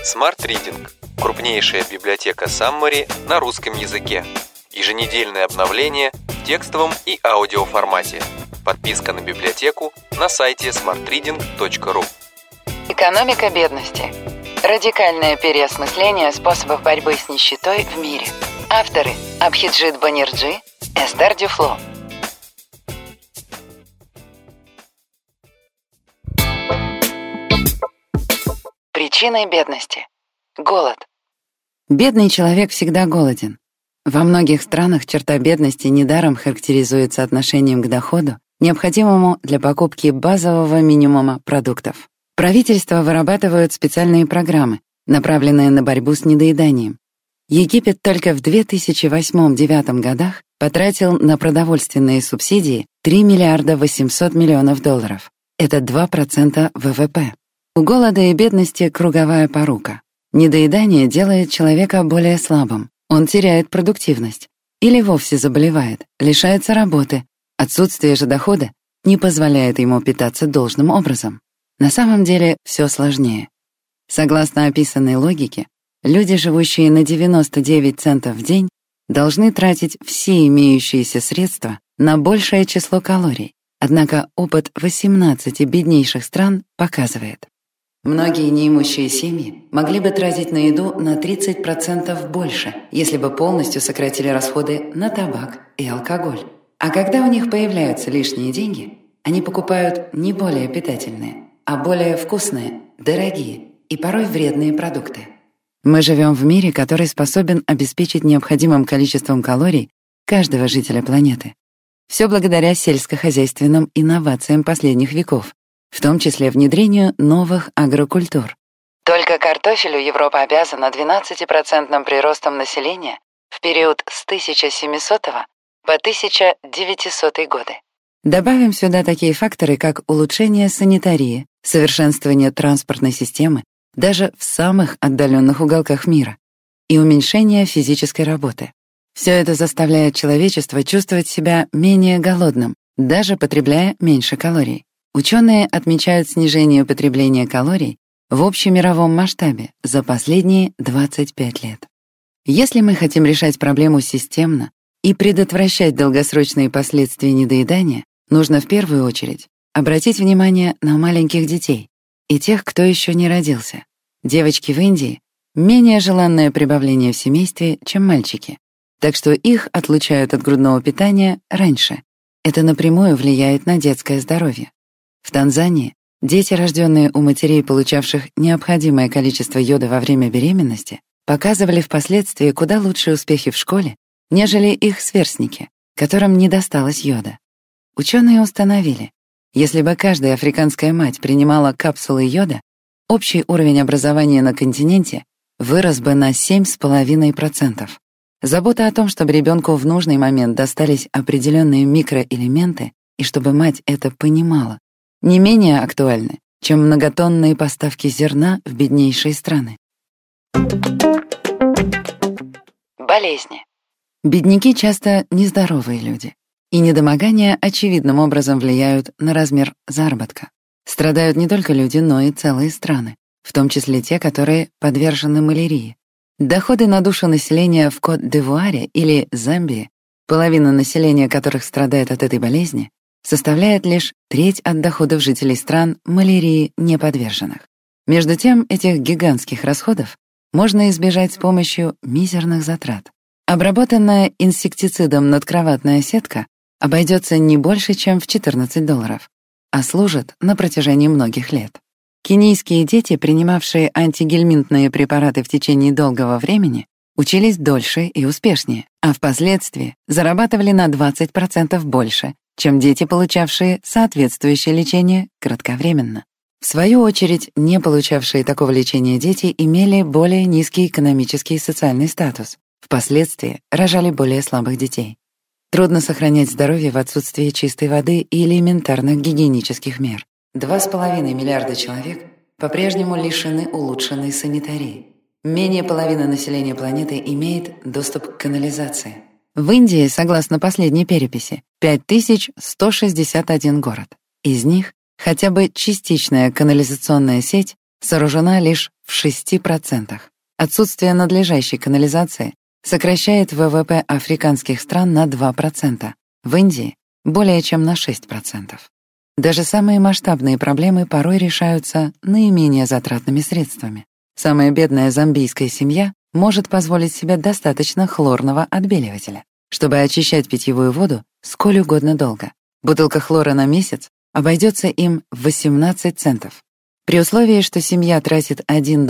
Smart Reading – крупнейшая библиотека Summary на русском языке. Еженедельное обновление в текстовом и аудиоформате. Подписка на библиотеку на сайте smartreading.ru. Экономика бедности. Радикальное переосмысление способов борьбы с нищетой в мире. Авторы – Абхиджит Банерджи, Эстер Дюфло. Причиной бедности. Голод. Бедный человек всегда голоден. Во многих странах черта бедности недаром характеризуется отношением к доходу, необходимому для покупки базового минимума продуктов. Правительства вырабатывают специальные программы, направленные на борьбу с недоеданием. Египет только в 2008-2009 годах потратил на продовольственные субсидии 3 миллиарда 800 миллионов долларов. Это 2% ВВП. У голода и бедности круговая порука. Недоедание делает человека более слабым. Он теряет продуктивность. Или вовсе заболевает, лишается работы. Отсутствие же дохода не позволяет ему питаться должным образом. На самом деле все сложнее. Согласно описанной логике, люди, живущие на 99 центов в день, должны тратить все имеющиеся средства на большее число калорий. Однако опыт 18 беднейших стран показывает, многие неимущие семьи могли бы тратить на еду на 30% больше, если бы полностью сократили расходы на табак и алкоголь. А когда у них появляются лишние деньги, они покупают не более питательные, а более вкусные, дорогие и порой вредные продукты. Мы живем в мире, который способен обеспечить необходимым количеством калорий каждого жителя планеты. Все благодаря сельскохозяйственным инновациям последних веков, в том числе внедрению новых агрокультур. Только картофелю Европа обязана 12% приростом населения в период с 1700 по 1900 годы. Добавим сюда такие факторы, как улучшение санитарии, совершенствование транспортной системы даже в самых отдаленных уголках мира и уменьшение физической работы. Все это заставляет человечество чувствовать себя менее голодным, даже потребляя меньше калорий. Ученые отмечают снижение употребления калорий в общемировом масштабе за последние 25 лет. Если мы хотим решать проблему системно и предотвращать долгосрочные последствия недоедания, нужно в первую очередь обратить внимание на маленьких детей и тех, кто еще не родился. Девочки в Индии — менее желанное прибавление в семействе, чем мальчики, так что их отлучают от грудного питания раньше. Это напрямую влияет на детское здоровье. В Танзании дети, рожденные у матерей, получавших необходимое количество йода во время беременности, показывали впоследствии куда лучшие успехи в школе, нежели их сверстники, которым не досталось йода. Ученые установили, если бы каждая африканская мать принимала капсулы йода, общий уровень образования на континенте вырос бы на 7,5%. Забота о том, чтобы ребенку в нужный момент достались определенные микроэлементы и чтобы мать это понимала, не менее актуальны, чем многотонные поставки зерна в беднейшие страны. Болезни. Бедняки часто нездоровые люди, и недомогания очевидным образом влияют на размер заработка. Страдают не только люди, но и целые страны, в том числе те, которые подвержены малярии. Доходы на душу населения в Кот-д'Ивуаре или Замбии, половина населения которых страдает от этой болезни, составляет лишь треть от доходов жителей стран малярии не подверженных. Между тем, этих гигантских расходов можно избежать с помощью мизерных затрат. Обработанная инсектицидом надкроватная сетка обойдется не больше, чем в $14, а служит на протяжении многих лет. Кенийские дети, принимавшие антигельминтные препараты в течение долгого времени, учились дольше и успешнее, а впоследствии зарабатывали на 20% больше, чем дети, получавшие соответствующее лечение кратковременно. В свою очередь, не получавшие такого лечения дети имели более низкий экономический и социальный статус, впоследствии рожали более слабых детей. Трудно сохранять здоровье в отсутствии чистой воды и элементарных гигиенических мер. 2,5 миллиарда человек по-прежнему лишены улучшенной санитарии. Менее половины населения планеты имеет доступ к канализации. В Индии, согласно последней переписи, 5161 город. Из них хотя бы частичная канализационная сеть сооружена лишь в 6%. Отсутствие надлежащей канализации сокращает ВВП африканских стран на 2%, в Индии — более чем на 6%. Даже самые масштабные проблемы порой решаются наименее затратными средствами. Самая бедная замбийская семья может позволить себе достаточно хлорного отбеливателя, чтобы очищать питьевую воду сколь угодно долго. Бутылка хлора на месяц обойдется им в 18 центов. При условии, что семья тратит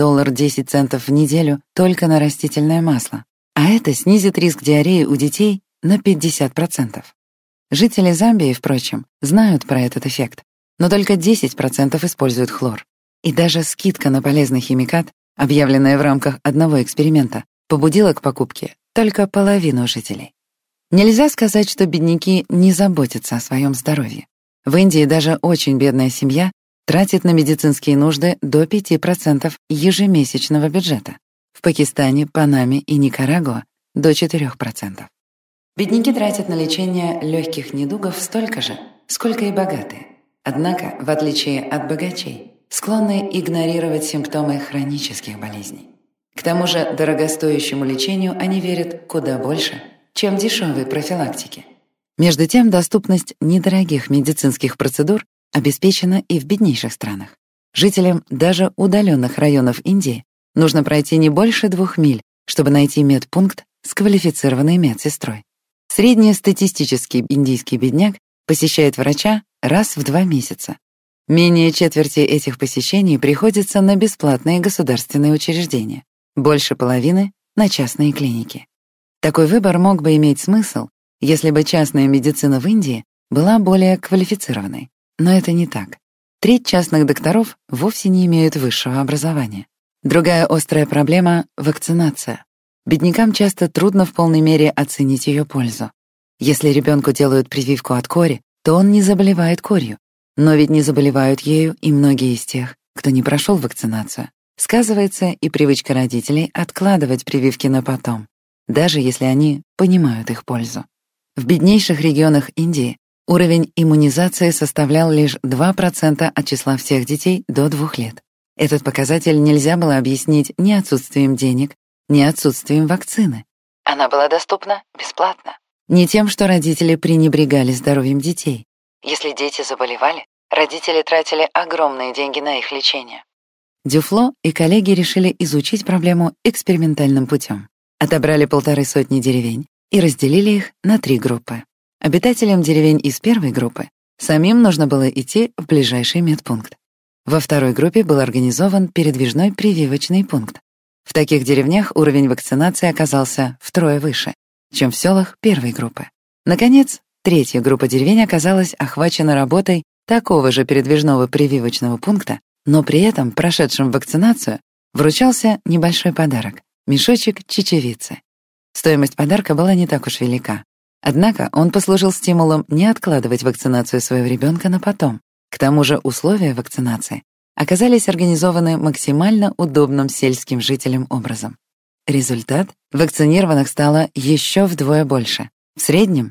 $1.10 в неделю только на растительное масло, а это снизит риск диареи у детей на 50%. Жители Замбии, впрочем, знают про этот эффект, но только 10% используют хлор. И даже скидка на полезный химикат, объявленная в рамках одного эксперимента, побудила к покупке только половину жителей. Нельзя сказать, что бедняки не заботятся о своем здоровье. В Индии даже очень бедная семья тратит на медицинские нужды до 5% ежемесячного бюджета. В Пакистане, Панаме и Никарагуа — до 4%. Бедняки тратят на лечение легких недугов столько же, сколько и богатые. Однако, в отличие от богачей, склонны игнорировать симптомы хронических болезней. К тому же дорогостоящему лечению они верят куда больше, чем дешевой профилактике. Между тем, доступность недорогих медицинских процедур обеспечена и в беднейших странах. Жителям даже удаленных районов Индии нужно пройти не больше 2 миль, чтобы найти медпункт с квалифицированной медсестрой. Среднестатистический индийский бедняк посещает врача раз в 2 месяца. Менее четверти этих посещений приходится на бесплатные государственные учреждения, больше половины — на частные клиники. Такой выбор мог бы иметь смысл, если бы частная медицина в Индии была более квалифицированной. Но это не так. Треть частных докторов вовсе не имеют высшего образования. Другая острая проблема — вакцинация. Беднякам часто трудно в полной мере оценить ее пользу. Если ребенку делают прививку от кори, то он не заболевает корью. Но ведь не заболевают ею и многие из тех, кто не прошел вакцинацию. Сказывается и привычка родителей откладывать прививки на потом, даже если они понимают их пользу. В беднейших регионах Индии уровень иммунизации составлял лишь 2% от числа всех детей до 2 лет. Этот показатель нельзя было объяснить ни отсутствием денег, ни отсутствием вакцины. Она была доступна бесплатно. Ни тем, что родители пренебрегали здоровьем детей. Если дети заболевали, родители тратили огромные деньги на их лечение. Дюфло и коллеги решили изучить проблему экспериментальным путем. Отобрали 150 деревень и разделили их на 3 группы. Обитателям деревень из первой группы самим нужно было идти в ближайший медпункт. Во второй группе был организован передвижной прививочный пункт. В таких деревнях уровень вакцинации оказался втрое выше, чем в селах первой группы. Наконец, третья группа деревень оказалась охвачена работой такого же передвижного прививочного пункта, но при этом прошедшим вакцинацию вручался небольшой подарок — мешочек чечевицы. Стоимость подарка была не так уж велика. Однако он послужил стимулом не откладывать вакцинацию своего ребенка на потом. К тому же условия вакцинации оказались организованы максимально удобным сельским жителям образом. Результат — вакцинированных стало еще вдвое больше, в среднем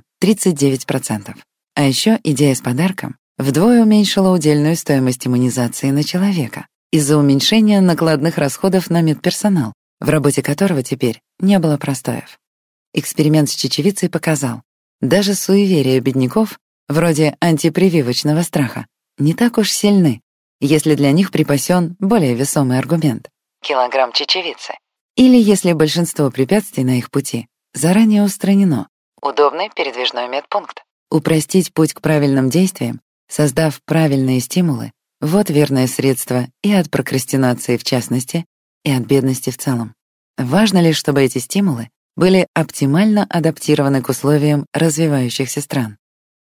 39%. А еще идея с подарком вдвое уменьшила удельную стоимость иммунизации на человека из-за уменьшения накладных расходов на медперсонал, в работе которого теперь не было простоев. Эксперимент с чечевицей показал, даже суеверия бедняков, вроде антипрививочного страха, не так уж сильны, если для них припасен более весомый аргумент — килограмм чечевицы. Или если большинство препятствий на их пути заранее устранено — удобный передвижной медпункт. Упростить путь к правильным действиям, создав правильные стимулы — вот верное средство и от прокрастинации в частности, и от бедности в целом. Важно лишь, чтобы эти стимулы были оптимально адаптированы к условиям развивающихся стран.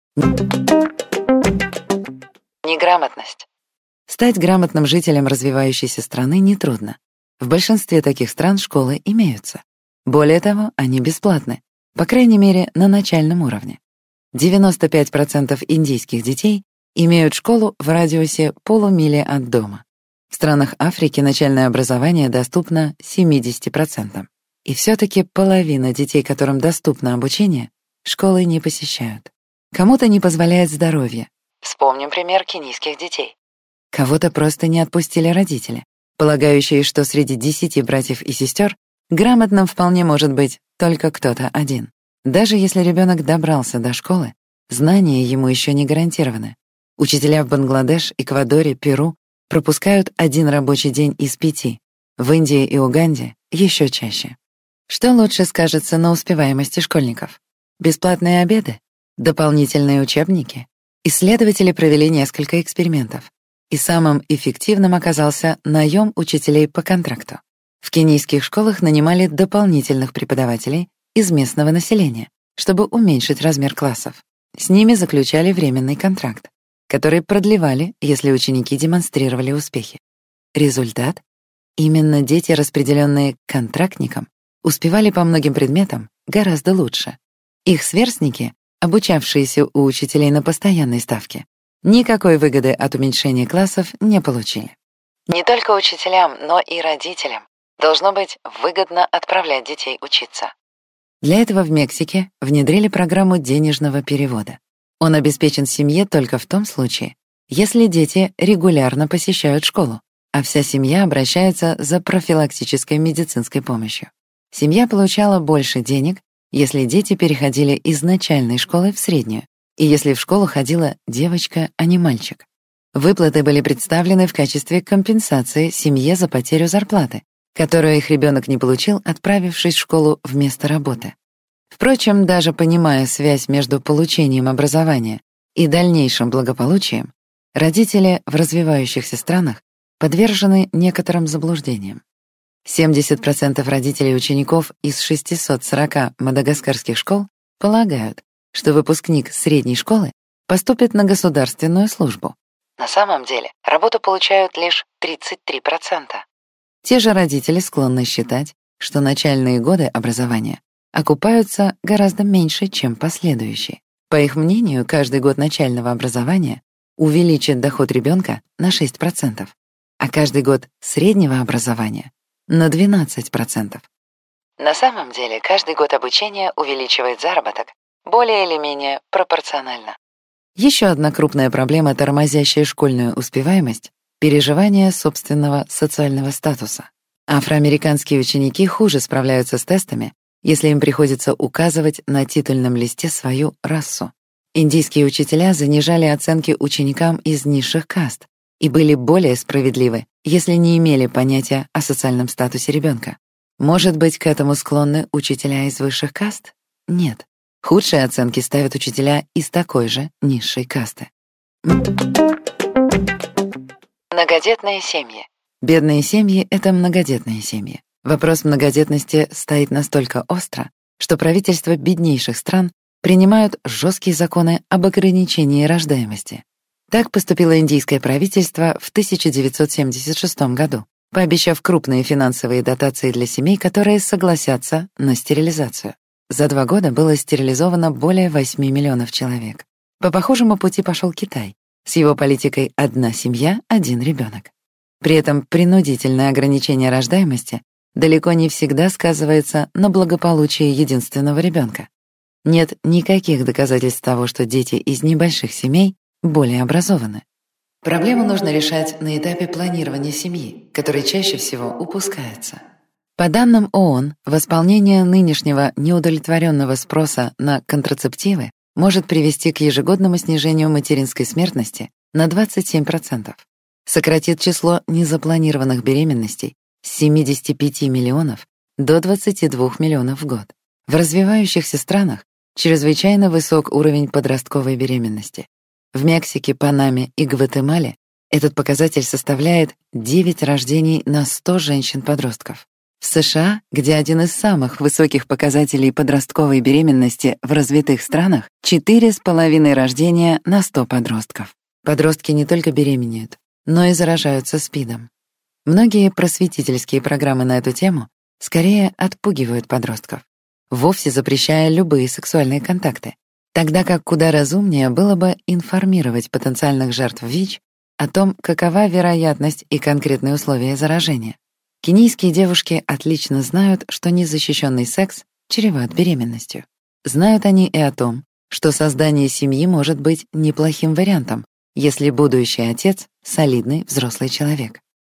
Неграмотность. Стать грамотным жителем развивающейся страны нетрудно. В большинстве таких стран школы имеются. Более того, они бесплатны, по крайней мере, на начальном уровне. 95% индийских детей имеют школу в радиусе полумили от дома. В странах Африки начальное образование доступно 70%. И все-таки половина детей, которым доступно обучение, школы не посещают. Кому-то не позволяет здоровье. Вспомним пример кенийских детей. Кого-то просто не отпустили родители. полагающие, что среди 10 братьев и сестер грамотным вполне может быть только кто-то один. Даже если ребенок добрался до школы, знания ему еще не гарантированы. Учителя в Бангладеш, Эквадоре, Перу пропускают 1 рабочий день из 5, в Индии и Уганде еще чаще. Что лучше скажется на успеваемости школьников? Бесплатные обеды? Дополнительные учебники? Исследователи провели несколько экспериментов, и самым эффективным оказался наем учителей по контракту. В кенийских школах нанимали дополнительных преподавателей из местного населения, чтобы уменьшить размер классов. С ними заключали временный контракт, который продлевали, если ученики демонстрировали успехи. Результат? Именно дети, распределенные контрактникам, успевали по многим предметам гораздо лучше. Их сверстники, обучавшиеся у учителей на постоянной ставке, никакой выгоды от уменьшения классов не получили. Не только учителям, но и родителям должно быть выгодно отправлять детей учиться. Для этого в Мексике внедрили программу денежного перевода. Он обеспечен семье только в том случае, если дети регулярно посещают школу, а вся семья обращается за профилактической медицинской помощью. Семья получала больше денег, если дети переходили из начальной школы в среднюю, и если в школу ходила девочка, а не мальчик. Выплаты были представлены в качестве компенсации семье за потерю зарплаты, которую их ребенок не получил, отправившись в школу вместо работы. Впрочем, даже понимая связь между получением образования и дальнейшим благополучием, родители в развивающихся странах подвержены некоторым заблуждениям. 70% родителей учеников из 640 мадагаскарских школ полагают, что выпускник средней школы поступит на государственную службу. На самом деле, работу получают лишь 33%. Те же родители склонны считать, что начальные годы образования окупаются гораздо меньше, чем последующие. По их мнению, каждый год начального образования увеличит доход ребенка на 6%, а каждый год среднего образования — на 12%. На самом деле, каждый год обучения увеличивает заработок более или менее пропорционально. Еще одна крупная проблема, тормозящая школьную успеваемость — переживание собственного социального статуса. Афроамериканские ученики хуже справляются с тестами, если им приходится указывать на титульном листе свою расу. Индийские учителя занижали оценки ученикам из низших каст и были более справедливы, если не имели понятия о социальном статусе ребенка. Может быть, к этому склонны учителя из высших каст? Нет. Худшие оценки ставят учителя из такой же низшей касты. Многодетные семьи. Бедные семьи — это многодетные семьи. Вопрос многодетности стоит настолько остро, что правительства беднейших стран принимают жесткие законы об ограничении рождаемости. Так поступило индийское правительство в 1976 году, пообещав крупные финансовые дотации для семей, которые согласятся на стерилизацию. За 2 года было стерилизовано более 8 миллионов человек. По похожему пути пошел Китай, с его политикой «одна семья, один ребенок». При этом принудительное ограничение рождаемости далеко не всегда сказывается на благополучии единственного ребенка. Нет никаких доказательств того, что дети из небольших семей более образованы. Проблему нужно решать на этапе планирования семьи, который чаще всего упускается. По данным ООН, восполнение нынешнего неудовлетворенного спроса на контрацептивы может привести к ежегодному снижению материнской смертности на 27%, сократит число незапланированных беременностей с 75 миллионов до 22 миллионов в год. В развивающихся странах чрезвычайно высок уровень подростковой беременности. В Мексике, Панаме и Гватемале этот показатель составляет 9 рождений на 100 женщин-подростков. В США, где один из самых высоких показателей подростковой беременности в развитых странах, 4,5 рождения на 100 подростков. Подростки не только беременеют, но и заражаются СПИДом. Многие просветительские программы на эту тему скорее отпугивают подростков, вовсе запрещая любые сексуальные контакты, тогда как куда разумнее было бы информировать потенциальных жертв ВИЧ о том, какова вероятность и конкретные условия заражения. Кенийские девушки отлично знают, что незащищенный секс чреват беременностью. Знают они и о том, что создание семьи может быть неплохим вариантом, если будущий отец — солидный взрослый человек.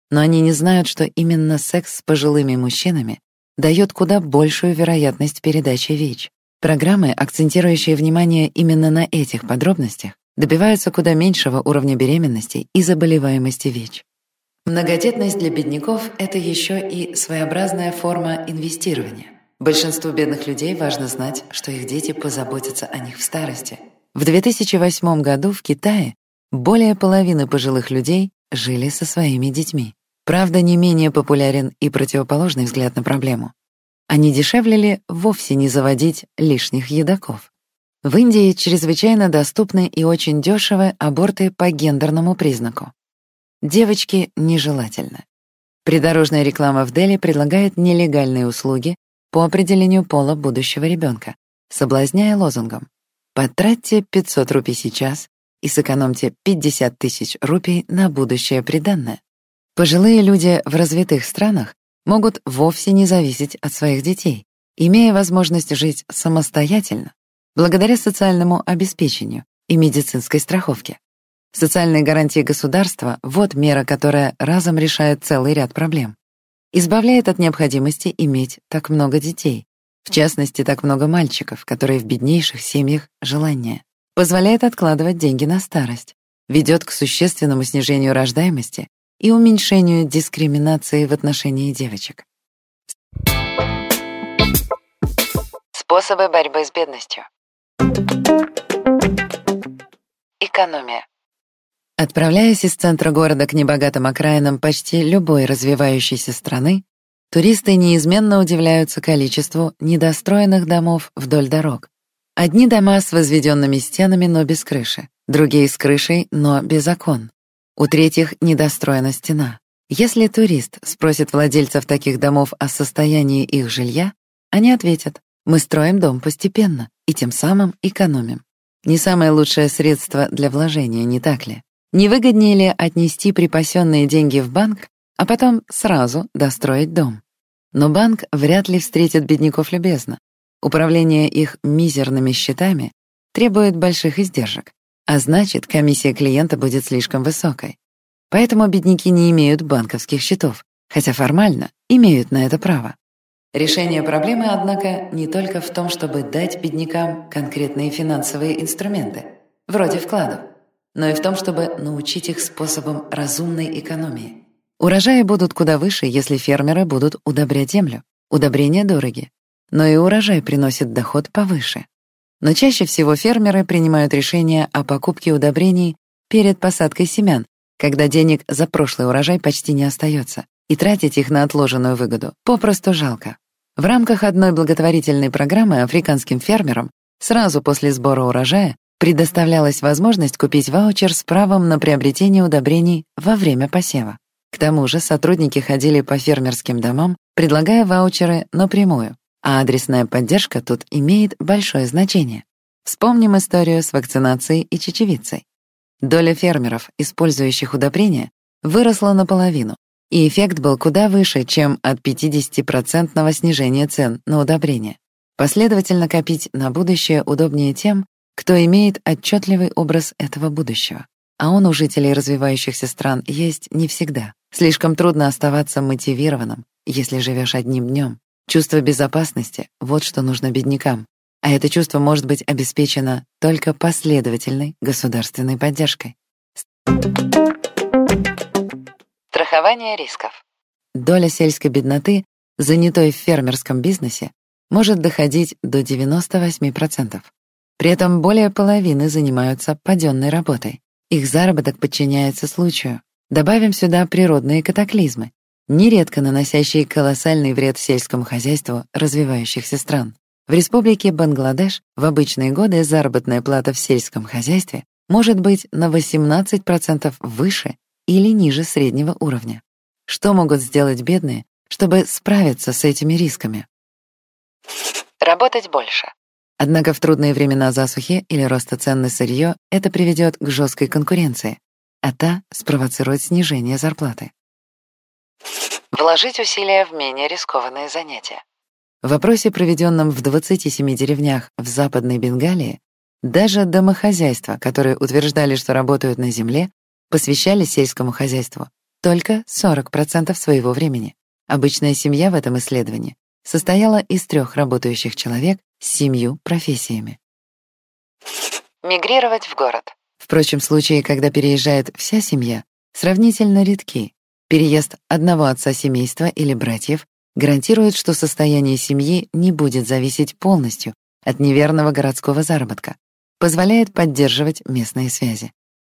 но они не знают, что именно секс с пожилыми мужчинами дает куда большую вероятность передачи ВИЧ. Программы, акцентирующие внимание именно на этих подробностях, добиваются куда меньшего уровня беременности и заболеваемости ВИЧ. Многодетность для бедняков — это еще и своеобразная форма инвестирования. Большинству бедных людей важно знать, что их дети позаботятся о них в старости. В 2008 году в Китае более половины пожилых людей жили со своими детьми. Правда, не менее популярен и противоположный взгляд на проблему. А не дешевле ли вовсе не заводить лишних едоков? В Индии чрезвычайно доступны и очень дешевые аборты по гендерному признаку. Девочки нежелательны. Придорожная реклама в Дели предлагает нелегальные услуги по определению пола будущего ребенка, соблазняя лозунгом «Потратьте 500 рупий сейчас и сэкономьте 50 тысяч рупий на будущее приданное». Пожилые люди в развитых странах могут вовсе не зависеть от своих детей, имея возможность жить самостоятельно, благодаря социальному обеспечению и медицинской страховке. Социальные гарантии государства — вот мера, которая разом решает целый ряд проблем. Избавляет от необходимости иметь так много детей, в частности, так много мальчиков, которые в беднейших семьях желание. Позволяет откладывать деньги на старость, ведет к существенному снижению рождаемости и уменьшению дискриминации в отношении девочек. Способы борьбы с бедностью. Экономия. Отправляясь из центра города к небогатым окраинам почти любой развивающейся страны, туристы неизменно удивляются количеству недостроенных домов вдоль дорог. Одни дома с возведенными стенами, но без крыши, другие с крышей, но без окон. У третьих недостроена стена. Если турист спросит владельцев таких домов о состоянии их жилья, они ответят: «Мы строим дом постепенно и тем самым экономим». Не самое лучшее средство для вложения, не так ли? Не выгоднее ли отнести припасенные деньги в банк, а потом сразу достроить дом? Но банк вряд ли встретит бедняков любезно. Управление их мизерными счетами требует больших издержек, а значит, комиссия клиента будет слишком высокой. Поэтому бедняки не имеют банковских счетов, хотя формально имеют на это право. Решение проблемы, однако, не только в том, чтобы дать беднякам конкретные финансовые инструменты, вроде вкладов, но и в том, чтобы научить их способам разумной экономии. Урожаи будут куда выше, если фермеры будут удобрять землю. Удобрения дороги, но и урожай приносит доход повыше. Но чаще всего фермеры принимают решение о покупке удобрений перед посадкой семян, когда денег за прошлый урожай почти не остается, и тратить их на отложенную выгоду попросту жалко. В рамках одной благотворительной программы африканским фермерам сразу после сбора урожая предоставлялась возможность купить ваучер с правом на приобретение удобрений во время посева. К тому же сотрудники ходили по фермерским домам, предлагая ваучеры напрямую, а адресная поддержка тут имеет большое значение. Вспомним историю с вакцинацией и чечевицей. Доля фермеров, использующих удобрения, выросла наполовину, и эффект был куда выше, чем от 50% снижения цен на удобрения. Последовательно копить на будущее удобнее тем, кто имеет отчетливый образ этого будущего. А он у жителей развивающихся стран есть не всегда. Слишком трудно оставаться мотивированным, если живешь одним днем. Чувство безопасности — вот что нужно беднякам. А это чувство может быть обеспечено только последовательной государственной поддержкой. Страхование рисков. Доля сельской бедноты, занятой в фермерском бизнесе, может доходить до 98%. При этом более половины занимаются паденной работой. Их заработок подчиняется случаю. Добавим сюда природные катаклизмы, нередко наносящие колоссальный вред сельскому хозяйству развивающихся стран. В республике Бангладеш в обычные годы заработная плата в сельском хозяйстве может быть на 18% выше или ниже среднего уровня. Что могут сделать бедные, чтобы справиться с этими рисками? Работать больше. Однако в трудные времена засухи или роста цен на сырье это приведет к жесткой конкуренции, а та спровоцирует снижение зарплаты. Вложить усилия в менее рискованные занятия. В опросе, проведенном в 27 деревнях в Западной Бенгалии, даже домохозяйства, которые утверждали, что работают на земле, посвящали сельскому хозяйству только 40% своего времени. Обычная семья в этом исследовании состояла из 3 работающих человек с 7 профессиями. Мигрировать в город. Впрочем, случаи, когда переезжает вся семья, сравнительно редки. Переезд одного отца семейства или братьев гарантирует, что состояние семьи не будет зависеть полностью от неверного городского заработка, позволяет поддерживать местные связи.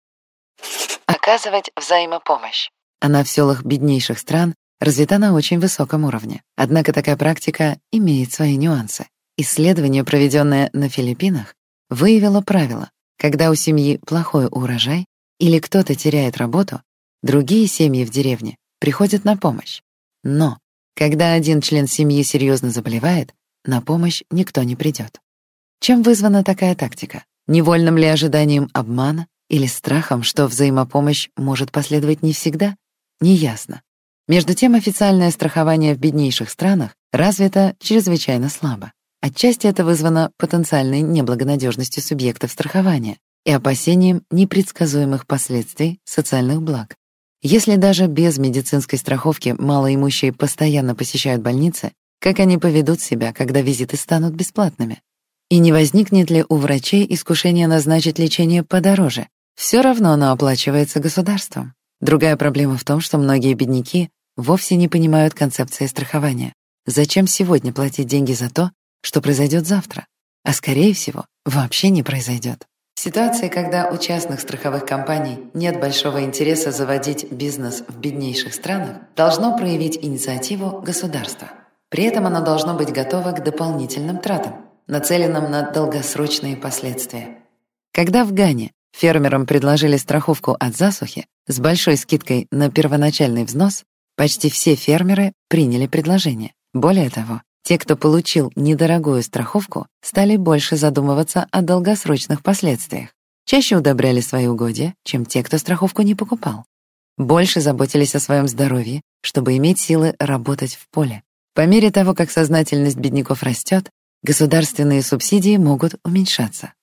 Оказывать взаимопомощь. Она в селах беднейших стран развита на очень высоком уровне. Однако такая практика имеет свои нюансы. Исследование, проведенное на Филиппинах, выявило правило: когда у семьи плохой урожай или кто-то теряет работу, другие семьи в деревне приходят на помощь. Но когда один член семьи серьезно заболевает, на помощь никто не придет. Чем вызвана такая тактика? Невольным ли ожиданием обмана или страхом, что взаимопомощь может последовать не всегда? Неясно. Между тем, официальное страхование в беднейших странах развито чрезвычайно слабо. Отчасти это вызвано потенциальной неблагонадежностью субъектов страхования и опасением непредсказуемых последствий социальных благ. Если даже без медицинской страховки малоимущие постоянно посещают больницы, как они поведут себя, когда визиты станут бесплатными? И не возникнет ли у врачей искушение назначить лечение подороже? Все равно оно оплачивается государством. Другая проблема в том, что многие бедняки вовсе не понимают концепции страхования. Зачем сегодня платить деньги за то, что произойдет завтра? А скорее всего, вообще не произойдет. В ситуации, когда у частных страховых компаний нет большого интереса заводить бизнес в беднейших странах, должно проявить инициативу государство. При этом оно должно быть готово к дополнительным тратам, нацеленным на долгосрочные последствия. Когда в Гане фермерам предложили страховку от засухи с большой скидкой на первоначальный взнос, почти все фермеры приняли предложение. Более того, те, кто получил недорогую страховку, стали больше задумываться о долгосрочных последствиях. Чаще удобряли свои угодья, чем те, кто страховку не покупал. Больше заботились о своем здоровье, чтобы иметь силы работать в поле. По мере того, как сознательность бедняков растет, государственные субсидии могут уменьшаться.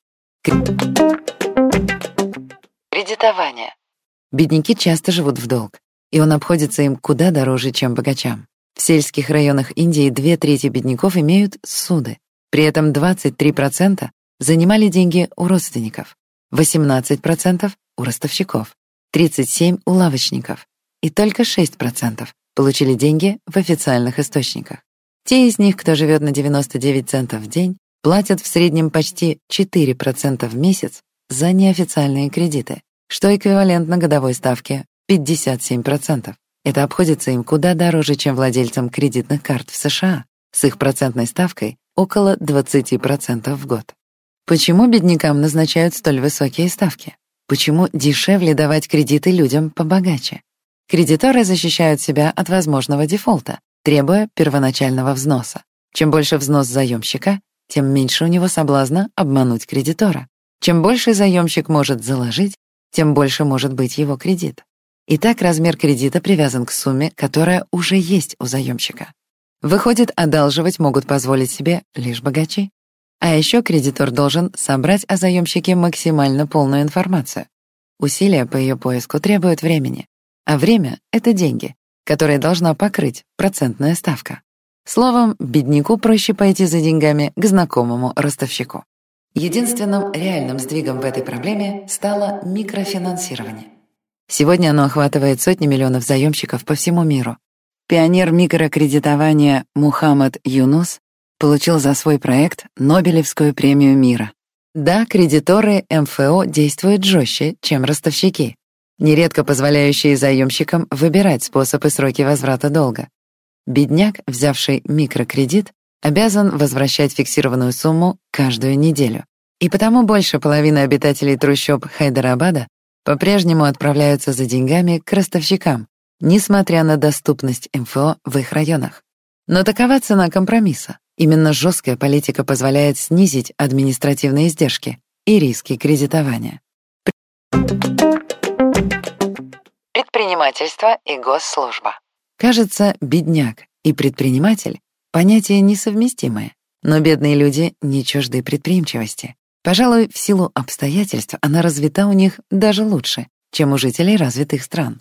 Кредитование. Бедняки часто живут в долг, и он обходится им куда дороже, чем богачам. В сельских районах Индии 2/3 бедняков имеют суды. При этом 23% занимали деньги у родственников, 18% у ростовщиков, 37% у лавочников, и только 6% получили деньги в официальных источниках. Те из них, кто живет на 99 центов в день, платят в среднем почти 4% в месяц за неофициальные кредиты, что эквивалентно годовой ставке 57%. Это обходится им куда дороже, чем владельцам кредитных карт в США, с их процентной ставкой около 20% в год. Почему беднякам назначают столь высокие ставки? Почему дешевле давать кредиты людям побогаче? Кредиторы защищают себя от возможного дефолта, требуя первоначального взноса. Чем больше взнос заемщика, тем меньше у него соблазна обмануть кредитора. Чем больше заемщик может заложить, тем больше может быть его кредит. Итак, размер кредита привязан к сумме, которая уже есть у заемщика. Выходит, одалживать могут позволить себе лишь богачи. А еще кредитор должен собрать о заемщике максимально полную информацию. Усилия по ее поиску требуют времени, а время — это деньги, которые должна покрыть процентная ставка. Словом, бедняку проще пойти за деньгами к знакомому ростовщику. Единственным реальным сдвигом в этой проблеме стало микрофинансирование. Сегодня оно охватывает сотни миллионов заемщиков по всему миру. Пионер микрокредитования Мухаммад Юнус получил за свой проект Нобелевскую премию мира. Да, кредиторы МФО действуют жестче, чем ростовщики, нередко позволяющие заемщикам выбирать способ и сроки возврата долга. Бедняк, взявший микрокредит, обязан возвращать фиксированную сумму каждую неделю. И потому больше половины обитателей трущоб Хайдарабада по-прежнему отправляются за деньгами к ростовщикам, несмотря на доступность МФО в их районах. Но такова цена компромисса. Именно жесткая политика позволяет снизить административные издержки и риски кредитования. Предпринимательство и госслужба. Кажется, бедняк и предприниматель — понятия несовместимые, но бедные люди не чужды предприимчивости. Пожалуй, в силу обстоятельств она развита у них даже лучше, чем у жителей развитых стран.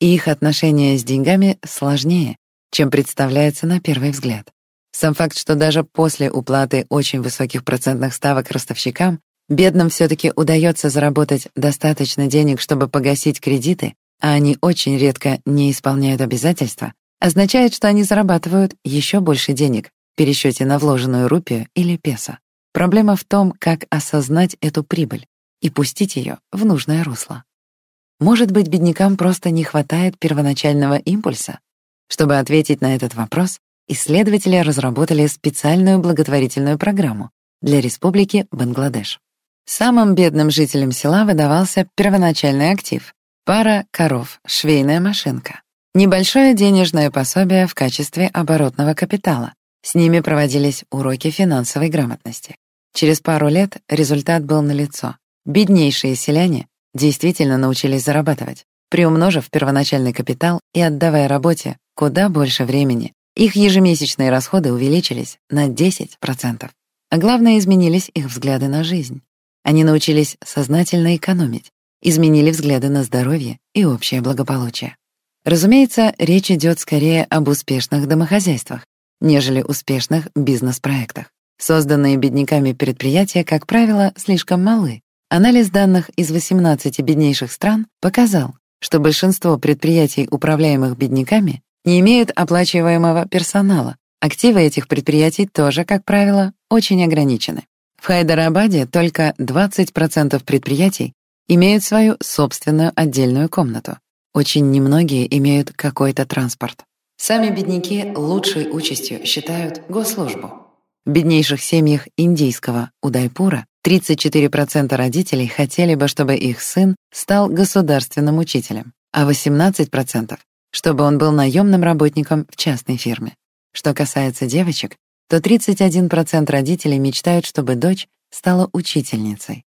и их отношения с деньгами сложнее, чем представляется на первый взгляд. Сам факт, что даже после уплаты очень высоких процентных ставок ростовщикам, бедным все-таки удается заработать достаточно денег, чтобы погасить кредиты, а они очень редко не исполняют обязательства, означает, что они зарабатывают еще больше денег в пересчете на вложенную рупию или песо. Проблема в том, как осознать эту прибыль и пустить ее в нужное русло. Может быть, беднякам просто не хватает первоначального импульса? Чтобы ответить на этот вопрос, исследователи разработали специальную благотворительную программу для Республики Бангладеш. Самым бедным жителям села выдавался первоначальный актив — пара коров, швейная машинка. Небольшое денежное пособие в качестве оборотного капитала. С ними проводились уроки финансовой грамотности. Через пару лет результат был налицо. Беднейшие селяне действительно научились зарабатывать, приумножив первоначальный капитал и отдавая работе куда больше времени. Их ежемесячные расходы увеличились на 10%. А главное, изменились их взгляды на жизнь. Они научились сознательно экономить, изменили взгляды на здоровье и общее благополучие. Разумеется, речь идет скорее об успешных домохозяйствах, нежели успешных бизнес-проектах. Созданные бедняками предприятия, как правило, слишком малы. Анализ данных из 18 беднейших стран показал, что большинство предприятий, управляемых бедняками, не имеют оплачиваемого персонала. Активы этих предприятий тоже, как правило, очень ограничены. В Хайдарабаде только 20% предприятий имеют свою собственную отдельную комнату. Очень немногие имеют какой-то транспорт. Сами бедняки лучшей участью считают госслужбу. В беднейших семьях индийского Удайпура 34% родителей хотели бы, чтобы их сын стал государственным учителем, а 18% чтобы он был наемным работником в частной фирме. Что касается девочек, то 31% родителей мечтают, чтобы дочь стала учительницей,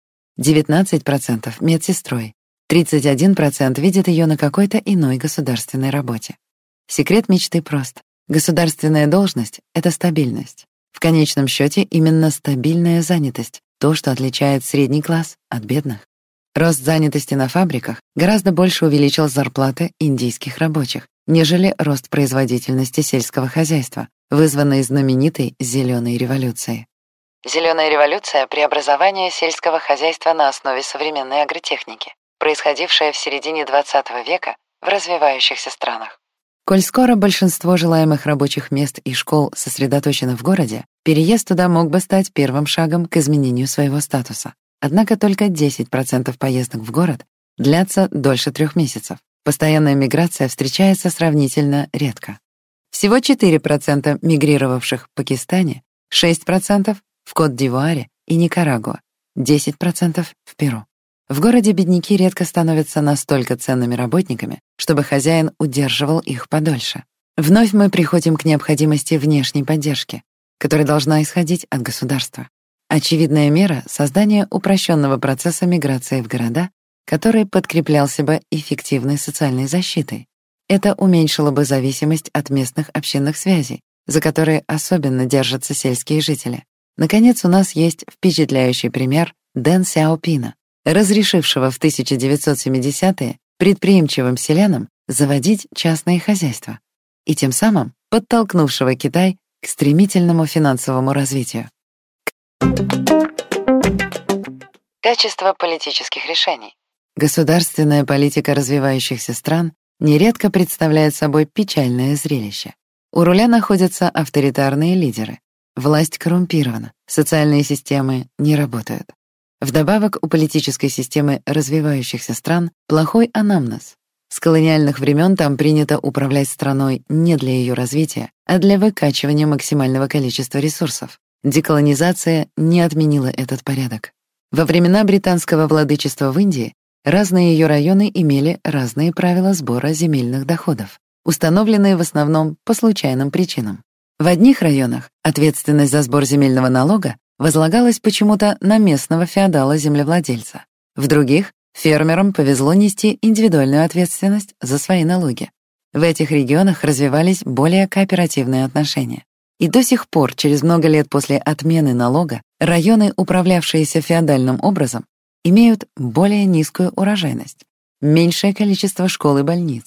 19% — медсестрой, 31% видят ее на какой-то иной государственной работе. Секрет мечты прост. Государственная должность — это стабильность. В конечном счете именно стабильная занятость — то, что отличает средний класс от бедных. Рост занятости на фабриках гораздо больше увеличил зарплаты индийских рабочих, нежели рост производительности сельского хозяйства, вызванный знаменитой «зеленой революцией». Зеленая революция — преобразование сельского хозяйства на основе современной агротехники, происходившее в середине XX века в развивающихся странах. Коль скоро большинство желаемых рабочих мест и школ сосредоточено в городе, переезд туда мог бы стать первым шагом к изменению своего статуса. Однако только 10% поездок в город длятся дольше 3 месяцев. Постоянная миграция встречается сравнительно редко. Всего 4% мигрировавших в Пакистане, 6% в Кот-д'Ивуаре и Никарагуа, 10% в Перу. В городе бедняки редко становятся настолько ценными работниками, чтобы хозяин удерживал их подольше. Вновь мы приходим к необходимости внешней поддержки, которая должна исходить от государства. Очевидная мера — создание упрощенного процесса миграции в города, который подкреплялся бы эффективной социальной защитой. Это уменьшило бы зависимость от местных общинных связей, за которые особенно держатся сельские жители. Наконец, у нас есть впечатляющий пример Дэн Сяопина, разрешившего в 1970-е предприимчивым селянам заводить частные хозяйства и тем самым подтолкнувшего Китай к стремительному финансовому развитию. Качество политических решений. Государственная политика развивающихся стран нередко представляет собой печальное зрелище. У руля находятся авторитарные лидеры. Власть коррумпирована, социальные системы не работают. Вдобавок, у политической системы развивающихся стран плохой анамнез. С колониальных времен там принято управлять страной не для ее развития, а для выкачивания максимального количества ресурсов. Деколонизация не отменила этот порядок. Во времена британского владычества в Индии разные ее районы имели разные правила сбора земельных доходов, установленные в основном по случайным причинам. В одних районах ответственность за сбор земельного налога возлагалась почему-то на местного феодала-землевладельца. В других фермерам повезло нести индивидуальную ответственность за свои налоги. В этих регионах развивались более кооперативные отношения. И до сих пор, через много лет после отмены налога, районы, управлявшиеся феодальным образом, имеют более низкую урожайность, меньшее количество школ и больниц,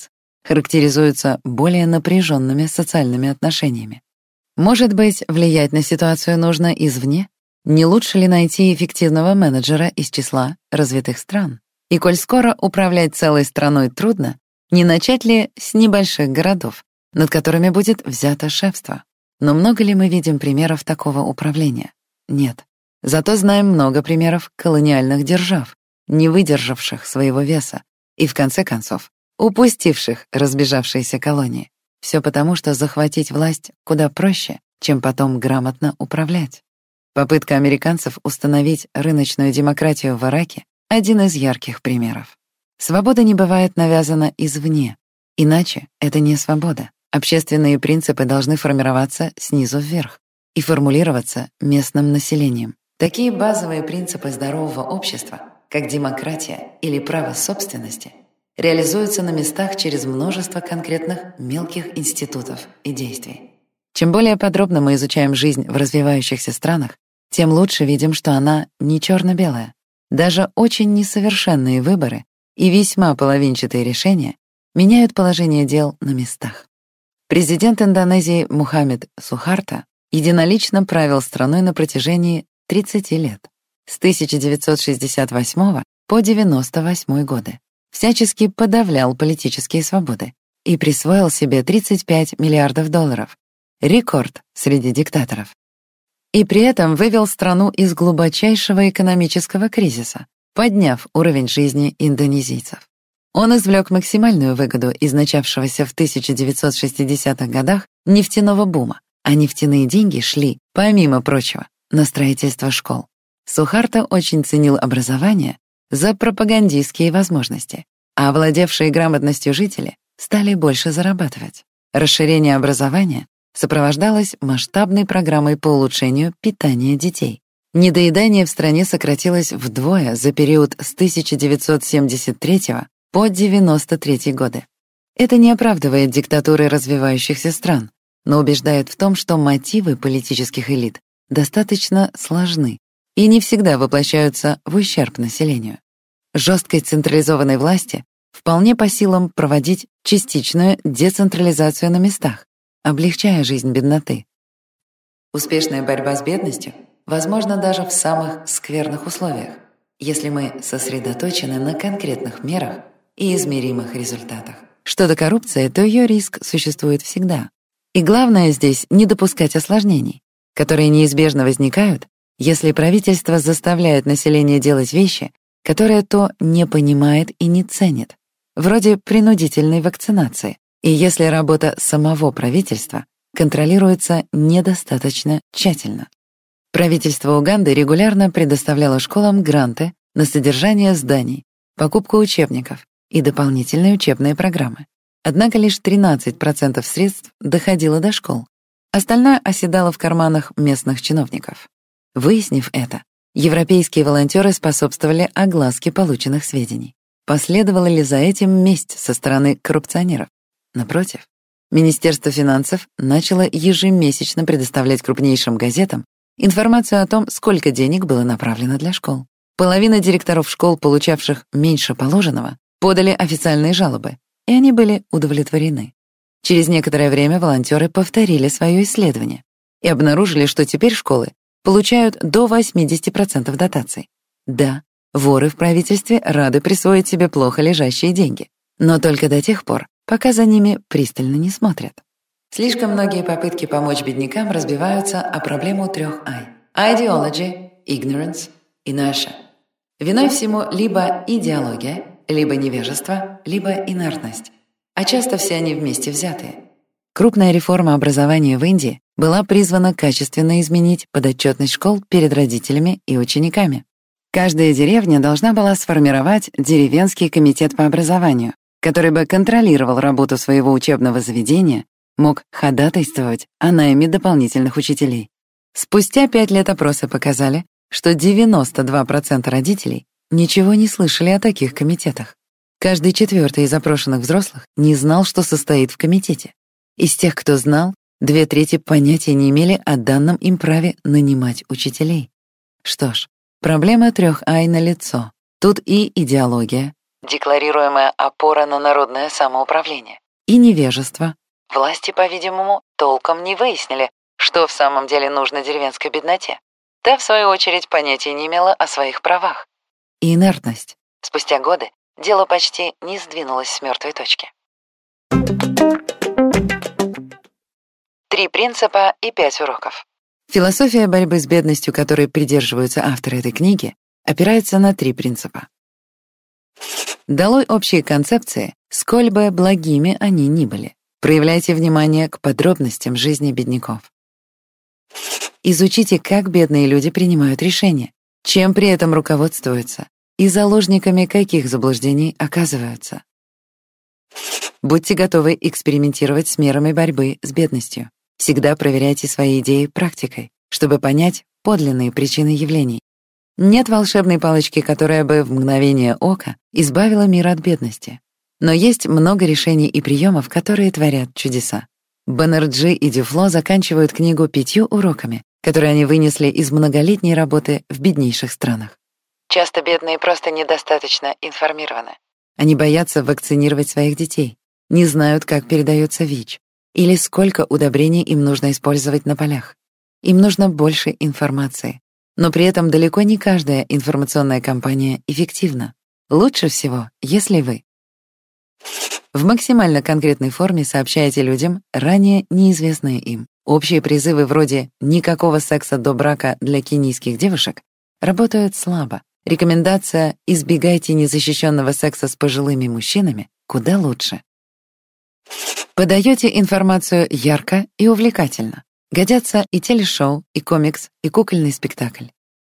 характеризуются более напряженными социальными отношениями. Может быть, влиять на ситуацию нужно извне? Не лучше ли найти эффективного менеджера из числа развитых стран? И коль скоро управлять целой страной трудно, не начать ли с небольших городов, над которыми будет взято шефство? Но много ли мы видим примеров такого управления? Нет. Зато знаем много примеров колониальных держав, не выдержавших своего веса и, в конце концов, упустивших разбежавшиеся колонии. Все потому, что захватить власть куда проще, чем потом грамотно управлять. Попытка американцев установить рыночную демократию в Ираке — один из ярких примеров. Свобода не бывает навязана извне, иначе это не свобода. Общественные принципы должны формироваться снизу вверх и формулироваться местным населением. Такие базовые принципы здорового общества, как демократия или право собственности, реализуются на местах через множество конкретных мелких институтов и действий. Чем более подробно мы изучаем жизнь в развивающихся странах, тем лучше видим, что она не черно-белая. Даже очень несовершенные выборы и весьма половинчатые решения меняют положение дел на местах. Президент Индонезии Мухаммед Сухарто единолично правил страной на протяжении 30 лет, с 1968 по 1998 годы, всячески подавлял политические свободы и присвоил себе $35 миллиардов, рекорд среди диктаторов. И при этом вывел страну из глубочайшего экономического кризиса, подняв уровень жизни индонезийцев. Он извлек максимальную выгоду из начавшегося в 1960-х годах нефтяного бума, а нефтяные деньги шли, помимо прочего, на строительство школ. Сухарто очень ценил образование за пропагандистские возможности, а овладевшие грамотностью жители стали больше зарабатывать. Расширение образования сопровождалось масштабной программой по улучшению питания детей. Недоедание в стране сократилось вдвое за период с 1973 по 1993 годы. Это не оправдывает диктатуры развивающихся стран, но убеждает в том, что мотивы политических элит достаточно сложны и не всегда воплощаются в ущерб населению. Жесткой централизованной власти вполне по силам проводить частичную децентрализацию на местах, облегчая жизнь бедноты. Успешная борьба с бедностью возможна даже в самых скверных условиях, если мы сосредоточены на конкретных мерах и измеримых результатах. Что до коррупции, то ее риск существует всегда. И главное здесь не допускать осложнений, которые неизбежно возникают, если правительство заставляет население делать вещи, которые то не понимает и не ценит, вроде принудительной вакцинации, и если работа самого правительства контролируется недостаточно тщательно. Правительство Уганды регулярно предоставляло школам гранты на содержание зданий, покупку учебников и дополнительные учебные программы. Однако лишь 13% средств доходило до школ, остальное оседало в карманах местных чиновников. Выяснив это, европейские волонтеры способствовали огласке полученных сведений. Последовала ли за этим месть со стороны коррупционеров? Напротив, Министерство финансов начало ежемесячно предоставлять крупнейшим газетам информацию о том, сколько денег было направлено для школ. Половина директоров школ, получавших меньше положенного, подали официальные жалобы, и они были удовлетворены. Через некоторое время волонтеры повторили свое исследование и обнаружили, что теперь школы получают до 80% дотаций. Да, воры в правительстве рады присвоить себе плохо лежащие деньги, но только до тех пор, пока за ними пристально не смотрят. Слишком многие попытки помочь беднякам разбиваются о проблему 3 I — ideology, ignorance, inertia. Виной всему либо идеология, либо невежество, либо инертность, а часто все они вместе взятые. Крупная реформа образования в Индии была призвана качественно изменить подотчетность школ перед родителями и учениками. Каждая деревня должна была сформировать деревенский комитет по образованию, который бы контролировал работу своего учебного заведения, мог ходатайствовать о найме дополнительных учителей. Спустя 5 лет опросы показали, что 92% родителей ничего не слышали о таких комитетах. Каждый 4-й из опрошенных взрослых не знал, что состоит в комитете. Из тех, кто знал, 2/3 понятия не имели о данном им праве нанимать учителей. Что ж, проблема 3 I налицо. Тут и идеология, декларируемая опора на народное самоуправление, и невежество. Власти, по-видимому, толком не выяснили, что в самом деле нужно деревенской бедноте. Та, в свою очередь, понятия не имела о своих правах. И инертность. Спустя годы дело почти не сдвинулось с мертвой точки. 3 принципа и 5 уроков. Философия борьбы с бедностью, которой придерживаются авторы этой книги, опирается на 3 принципа. Долой общие концепции, сколь бы благими они ни были. Проявляйте внимание к подробностям жизни бедняков. Изучите, как бедные люди принимают решения, чем при этом руководствуются и заложниками каких заблуждений оказываются. Будьте готовы экспериментировать с мерами борьбы с бедностью. Всегда проверяйте свои идеи практикой, чтобы понять подлинные причины явлений. Нет волшебной палочки, которая бы в мгновение ока избавила мир от бедности. Но есть много решений и приемов, которые творят чудеса. Боннерджи и Дюфло заканчивают книгу 5 уроками, которые они вынесли из многолетней работы в беднейших странах. Часто бедные просто недостаточно информированы. Они боятся вакцинировать своих детей, не знают, как передается ВИЧ, или сколько удобрений им нужно использовать на полях. Им нужно больше информации. Но при этом далеко не каждая информационная кампания эффективна. Лучше всего, если вы в максимально конкретной форме сообщаете людям ранее неизвестные им. Общие призывы вроде «никакого секса до брака для кенийских девушек» работают слабо. Рекомендация «избегайте незащищенного секса с пожилыми мужчинами» куда лучше. Подаете информацию ярко и увлекательно. Годятся и телешоу, и комикс, и кукольный спектакль.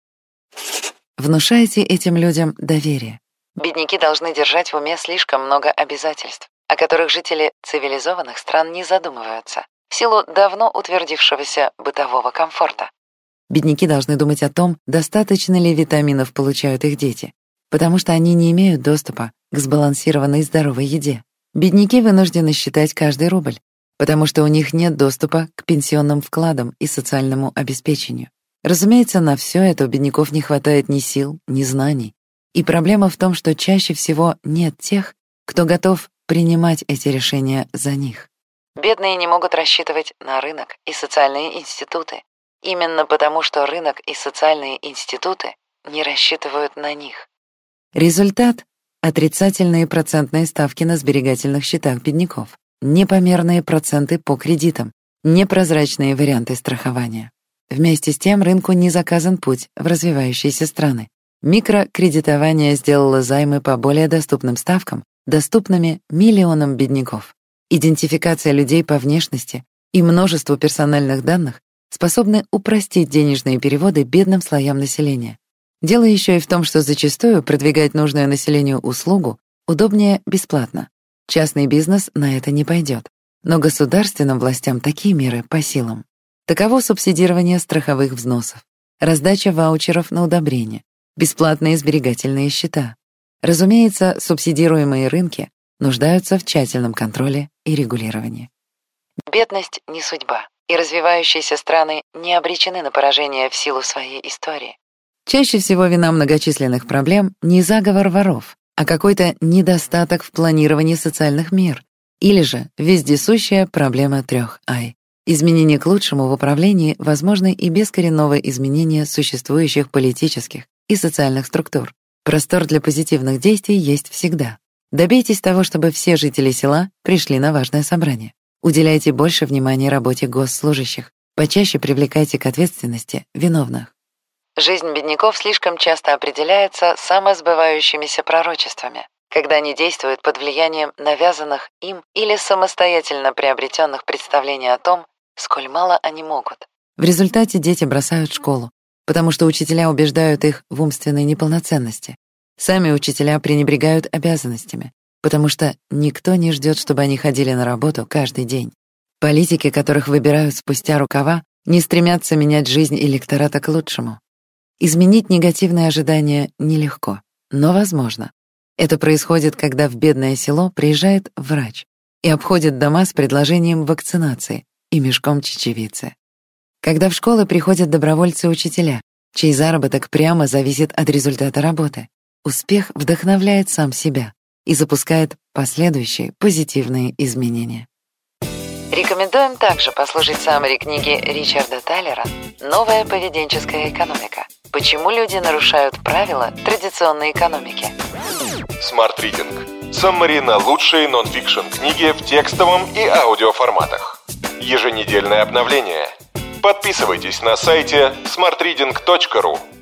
Внушайте этим людям доверие. Бедняки должны держать в уме слишком много обязательств, о которых жители цивилизованных стран не задумываются, в силу давно утвердившегося бытового комфорта. Бедняки должны думать о том, достаточно ли витаминов получают их дети, потому что они не имеют доступа к сбалансированной здоровой еде. Бедняки вынуждены считать каждый рубль, потому что у них нет доступа к пенсионным вкладам и социальному обеспечению. Разумеется, на все это у бедняков не хватает ни сил, ни знаний. И проблема в том, что чаще всего нет тех, кто готов принимать эти решения за них. Бедные не могут рассчитывать на рынок и социальные институты, именно потому что рынок и социальные институты не рассчитывают на них. Результат — отрицательные процентные ставки на сберегательных счетах бедняков. Непомерные проценты по кредитам, непрозрачные варианты страхования. Вместе с тем рынку не заказан путь в развивающиеся страны. Микрокредитование сделало займы по более доступным ставкам, доступными миллионам бедняков. Идентификация людей по внешности и множеству персональных данных способны упростить денежные переводы бедным слоям населения. Дело еще и в том, что зачастую продвигать нужную населению услугу удобнее бесплатно. Частный бизнес на это не пойдет, но государственным властям такие меры по силам. Таково субсидирование страховых взносов, раздача ваучеров на удобрения, бесплатные сберегательные счета. Разумеется, субсидируемые рынки нуждаются в тщательном контроле и регулировании. Бедность не судьба, и развивающиеся страны не обречены на поражение в силу своей истории. Чаще всего вина многочисленных проблем не заговор воров, а какой-то недостаток в планировании социальных мер, или же вездесущая проблема 3 «I». Изменение к лучшему в управлении возможны и без коренного изменения существующих политических и социальных структур. Простор для позитивных действий есть всегда. Добейтесь того, чтобы все жители села пришли на важное собрание. Уделяйте больше внимания работе госслужащих, почаще привлекайте к ответственности виновных. Жизнь бедняков слишком часто определяется самосбывающимися пророчествами, когда они действуют под влиянием навязанных им или самостоятельно приобретенных представлений о том, сколь мало они могут. В результате дети бросают школу, потому что учителя убеждают их в умственной неполноценности. Сами учителя пренебрегают обязанностями, потому что никто не ждет, чтобы они ходили на работу каждый день. Политики, которых выбирают спустя рукава, не стремятся менять жизнь электората к лучшему. Изменить негативные ожидания нелегко, но возможно. Это происходит, когда в бедное село приезжает врач и обходит дома с предложением вакцинации и мешком чечевицы. Когда в школы приходят добровольцы-учителя, чей заработок прямо зависит от результата работы. Успех вдохновляет сам себя и запускает последующие позитивные изменения. Рекомендуем также послушать саммари книги Ричарда Таллера «Новая поведенческая экономика. Почему люди нарушают правила традиционной экономики». Smart Reading. Саммари на лучшие нон-фикшн книги в текстовом и аудиоформатах. Еженедельное обновление. Подписывайтесь на сайте smartreading.ru.